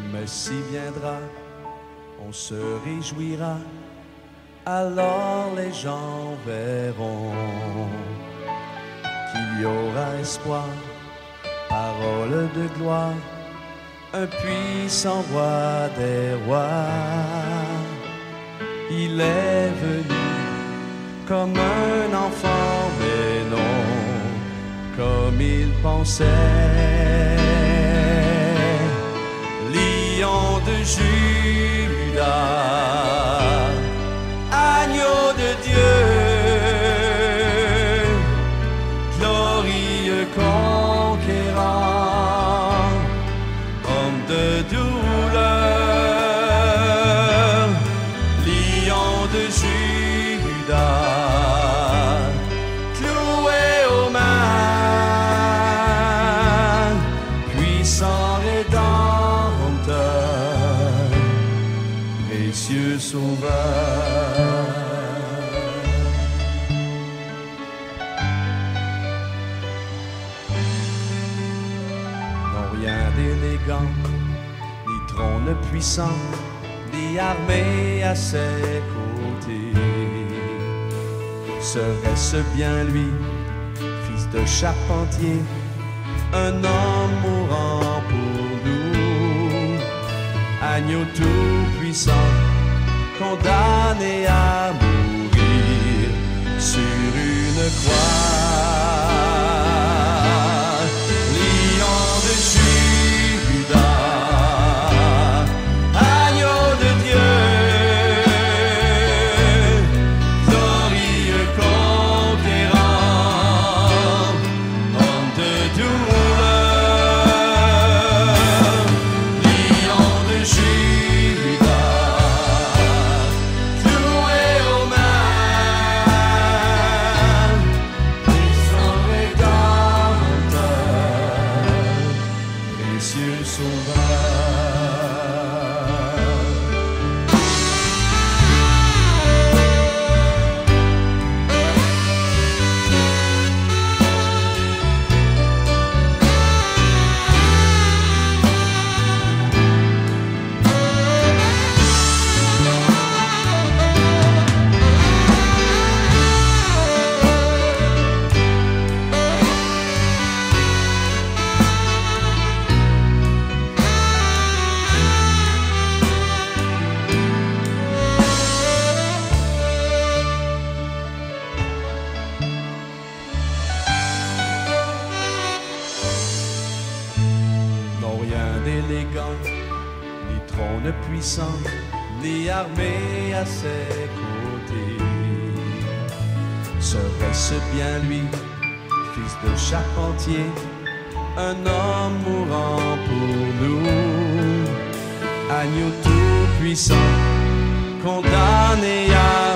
Mais s'il viendra, on se réjouira, alors les gens verront qu'il y aura espoir, parole de gloire, un puissant roi des rois. Il est venu comme un enfant, mais non comme il pensait. Lion de Judas, agneau de Dieu, glorieux conquérant, homme de douleur, lion de Judas, cloué aux mains, puissant rédempteur, précieux sauveur. Non, rien d'élégant, ni trône puissant, ni armée à ses côtés. Serait-ce bien lui, fils de charpentier, un homme mourant pour nous, agneau tout-puissant, condamné à mourir sur une croix. Lion de Judas, agneau de Dieu, glorieux conquérant, homme de douleur, lion de Judas, cloué aux mains, puissant rédempteur, précieux sauveur. Non, rien d'élégant, ni trône puissant, ni armée à ses côtés. Serait-ce bien lui, fils de charpentier, un homme mourant pour nous, agneau tout-puissant, condamné à